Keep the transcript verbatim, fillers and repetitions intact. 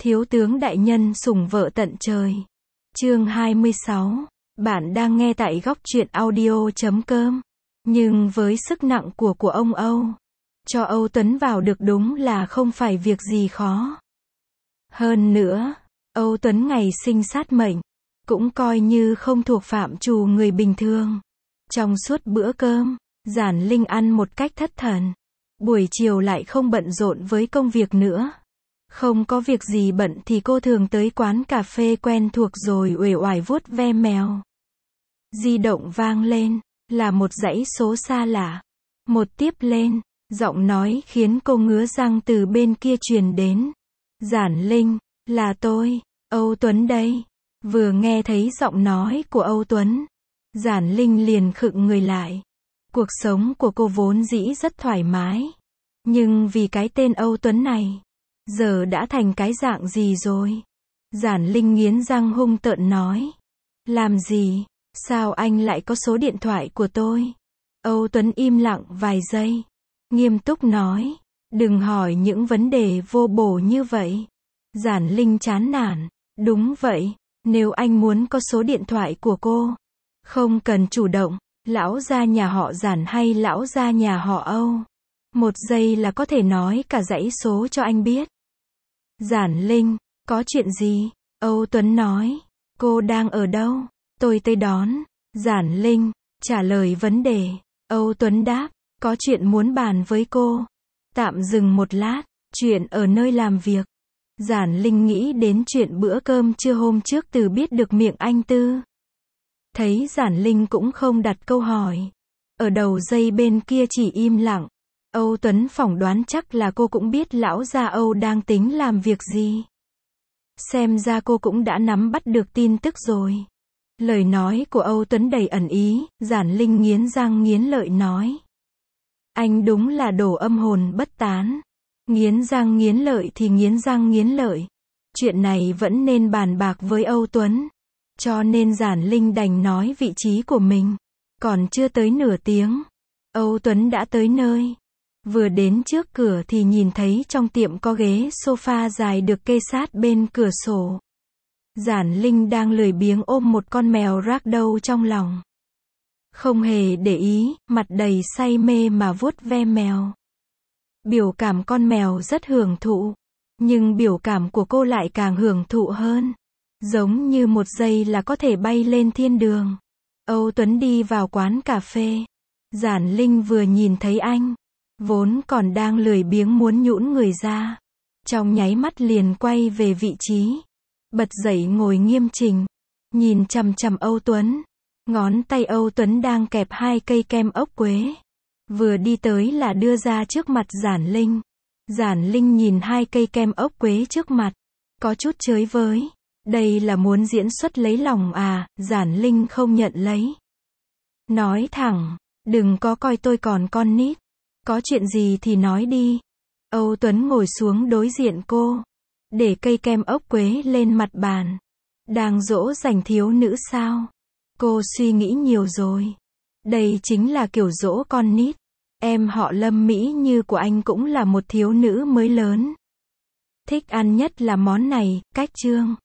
Thiếu tướng đại nhân sủng vợ tận trời. Chương hai mươi sáu. Bạn đang nghe tại góc truyện audio chấm com. Nhưng với sức nặng của của ông Âu, cho Âu Tuấn vào được đúng là không phải việc gì khó. Hơn nữa, Âu Tuấn ngày sinh sát mệnh, cũng coi như không thuộc phạm trù người bình thường. Trong suốt bữa cơm, Giản Linh ăn một cách thất thần. Buổi chiều lại không bận rộn với công việc nữa. Không có việc gì bận thì cô thường tới quán cà phê quen thuộc rồi uể oải vuốt ve mèo. Di động vang lên, là một dãy số xa lạ. Một tiếp lên, giọng nói khiến cô ngứa răng từ bên kia truyền đến. Giản Linh, là tôi, Âu Tuấn đây. Vừa nghe thấy giọng nói của Âu Tuấn, Giản Linh liền khựng người lại. Cuộc sống của cô vốn dĩ rất thoải mái. Nhưng vì cái tên Âu Tuấn này, giờ đã thành cái dạng gì rồi? Giản Linh nghiến răng hung tợn nói. Làm gì? Sao anh lại có số điện thoại của tôi? Âu Tuấn im lặng vài giây. Nghiêm túc nói. Đừng hỏi những vấn đề vô bổ như vậy. Giản Linh chán nản. Đúng vậy, nếu anh muốn có số điện thoại của cô, không cần chủ động, lão gia nhà họ Giản hay lão gia nhà họ Âu. Một giây là có thể nói cả dãy số cho anh biết. Giản Linh, có chuyện gì? Âu Tuấn nói. Cô đang ở đâu? Tôi tới đón. Giản Linh, trả lời vấn đề. Âu Tuấn đáp. Có chuyện muốn bàn với cô. Tạm dừng một lát. Chuyện ở nơi làm việc. Giản Linh nghĩ đến chuyện bữa cơm trưa hôm trước từ biết được miệng anh Tư. Thấy Giản Linh cũng không đặt câu hỏi. Ở đầu dây bên kia chỉ im lặng. Âu Tuấn phỏng đoán chắc là cô cũng biết lão gia Âu đang tính làm việc gì. Xem ra cô cũng đã nắm bắt được tin tức rồi. Lời nói của Âu Tuấn đầy ẩn ý, Giản Linh nghiến răng nghiến lợi nói. Anh đúng là đồ âm hồn bất tán. Nghiến răng nghiến lợi thì nghiến răng nghiến lợi. Chuyện này vẫn nên bàn bạc với Âu Tuấn. Cho nên Giản Linh đành nói vị trí của mình. Còn chưa tới nửa tiếng, Âu Tuấn đã tới nơi. Vừa đến trước cửa thì nhìn thấy trong tiệm có ghế sofa dài được kê sát bên cửa sổ. Giản Linh đang lười biếng ôm một con mèo ragdoll trong lòng. Không hề để ý, mặt đầy say mê mà vuốt ve mèo. Biểu cảm con mèo rất hưởng thụ. Nhưng biểu cảm của cô lại càng hưởng thụ hơn. Giống như một giây là có thể bay lên thiên đường. Âu Tuấn đi vào quán cà phê. Giản Linh vừa nhìn thấy anh, vốn còn đang lười biếng muốn nhũn người ra, trong nháy mắt liền quay về vị trí, bật dậy ngồi nghiêm chỉnh, nhìn chằm chằm Âu Tuấn. Ngón tay Âu Tuấn đang kẹp hai cây kem ốc quế, vừa đi tới là đưa ra trước mặt Giản Linh. Giản Linh nhìn hai cây kem ốc quế trước mặt, có chút chới với. Đây là muốn diễn xuất lấy lòng à? Giản Linh không nhận lấy. Nói thẳng, đừng có coi tôi còn con nít. Có chuyện gì thì nói đi. Âu Tuấn ngồi xuống đối diện cô, để cây kem ốc quế lên mặt bàn. Đang dỗ dành thiếu nữ sao? Cô suy nghĩ nhiều rồi. Đây chính là kiểu dỗ con nít. Em họ Lâm Mỹ Như của anh cũng là một thiếu nữ mới lớn. Thích ăn nhất là món này, cách trương.